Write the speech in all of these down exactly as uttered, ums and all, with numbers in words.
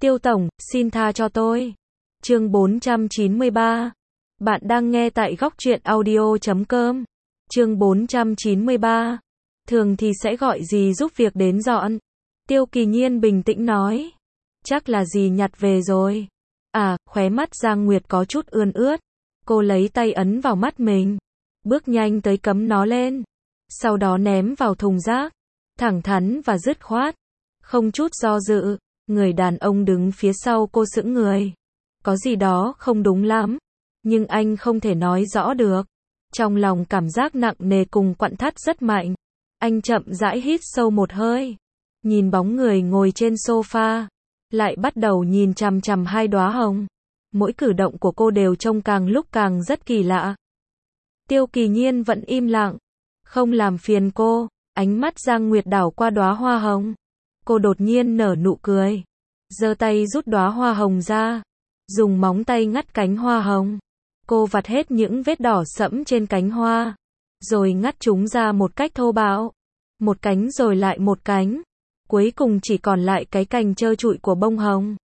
Tiêu tổng, xin tha cho tôi. Chương bốn trăm chín mươi ba. Bạn đang nghe tại góc truyện audio chấm com. Chương bốn trăm chín mươi ba. Thường thì sẽ gọi dì giúp việc đến dọn. Tiêu Kỳ Nhiên bình tĩnh nói. Chắc là dì nhặt về rồi. À, khóe mắt Giang Nguyệt có chút ươn ướt. Cô lấy tay ấn vào mắt mình. Bước nhanh tới cấm nó lên. Sau đó ném vào thùng rác. Thẳng thắn và dứt khoát. Không chút do dự. Người đàn ông đứng phía sau cô sững người. Có gì đó không đúng lắm. Nhưng anh không thể nói rõ được. Trong lòng cảm giác nặng nề cùng quặn thắt rất mạnh. Anh chậm rãi hít sâu một hơi. Nhìn bóng người ngồi trên sofa. Lại bắt đầu nhìn chằm chằm hai đóa hồng. Mỗi cử động của cô đều trông càng lúc càng rất kỳ lạ. Tiêu Kỳ Nhiên vẫn im lặng. Không làm phiền cô. Ánh mắt Giang Nguyệt đảo qua đóa hoa hồng. Cô đột nhiên nở nụ cười. Giơ tay rút đóa hoa hồng ra. Dùng móng tay ngắt cánh hoa hồng. Cô vặt hết những vết đỏ sẫm trên cánh hoa. Rồi ngắt chúng ra một cách thô bạo. Một cánh rồi lại một cánh. Cuối cùng chỉ còn lại cái cành trơ trụi của bông hồng.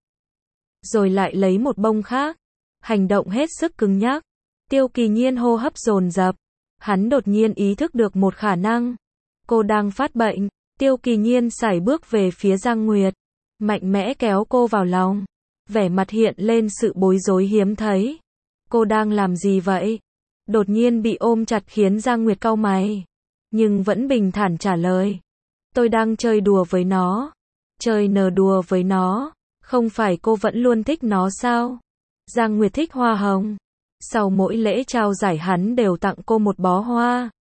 Rồi lại lấy một bông khác. Hành động hết sức cứng nhắc. Tiêu Kỳ Nhiên hô hấp dồn dập. Hắn đột nhiên ý thức được một khả năng. Cô đang phát bệnh. Tiêu Kỳ Nhiên sải bước về phía Giang Nguyệt. Mạnh mẽ kéo cô vào lòng. Vẻ mặt hiện lên sự bối rối hiếm thấy. Cô đang làm gì vậy? Đột nhiên bị ôm chặt khiến Giang Nguyệt cau mày. Nhưng vẫn bình thản trả lời. Tôi đang chơi đùa với nó. Chơi nờ đùa với nó. Không phải cô vẫn luôn thích nó sao? Giang Nguyệt thích hoa hồng. Sau mỗi lễ trao giải hắn đều tặng cô một bó hoa.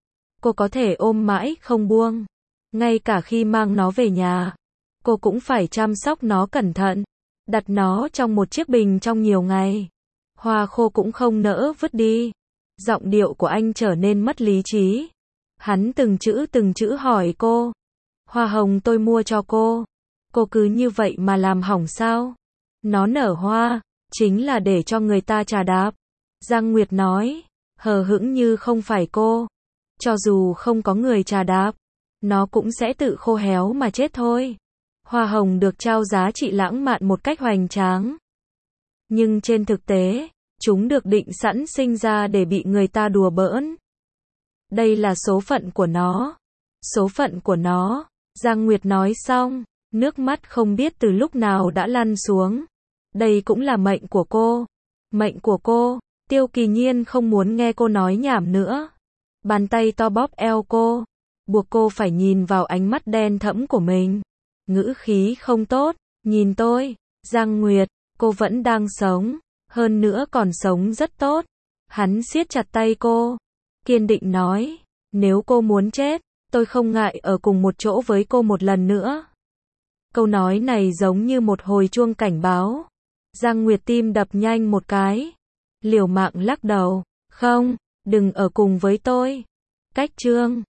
Cô có thể ôm mãi không buông. Ngay cả khi mang nó về nhà. Cô cũng phải chăm sóc nó cẩn thận. Đặt nó trong một chiếc bình trong nhiều ngày. Hoa khô cũng không nỡ vứt đi. Giọng điệu của anh trở nên mất lý trí. Hắn từng chữ từng chữ hỏi cô. Hoa hồng tôi mua cho cô. Cô cứ như vậy mà làm hỏng sao? Nó nở hoa. Chính là để cho người ta trà đạp. Giang Nguyệt nói. Hờ hững như không phải cô. Cho dù không có người trà đạp. Nó cũng sẽ tự khô héo mà chết thôi. Hoa hồng được trao giá trị lãng mạn một cách hoành tráng. Nhưng trên thực tế, chúng được định sẵn sinh ra để bị người ta đùa bỡn. Đây là số phận của nó. Số phận của nó. Giang Nguyệt nói xong, nước mắt không biết từ lúc nào đã lăn xuống. Đây cũng là mệnh của cô. Mệnh của cô. Tiêu Kỳ Nhiên không muốn nghe cô nói nhảm nữa. Bàn tay to bóp eo cô. Buộc cô phải nhìn vào ánh mắt đen thẫm của mình. Ngữ khí không tốt. Nhìn tôi, Giang Nguyệt, cô vẫn đang sống. Hơn nữa còn sống rất tốt. Hắn siết chặt tay cô. Kiên định nói. Nếu cô muốn chết, tôi không ngại ở cùng một chỗ với cô một lần nữa. Câu nói này giống như một hồi chuông cảnh báo. Giang Nguyệt tim đập nhanh một cái. Liều mạng lắc đầu. Không, đừng ở cùng với tôi. Cách chương.